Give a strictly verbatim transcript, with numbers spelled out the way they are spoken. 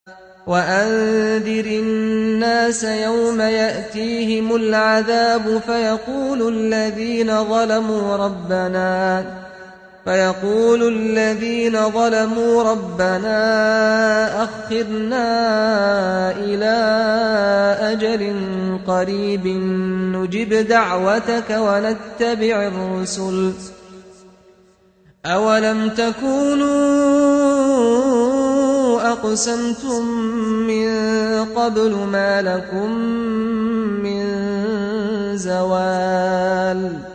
وأنذر الناس يوم يأتيهم العذاب فيقول الذين ظلموا ربنا فيقول الذين ظلموا ربنا أخرنا إلى أجل قريب نجب دعوتك ونتبع الرسل أولم تكونوا أقسمتم من قبل ما لكم من زوال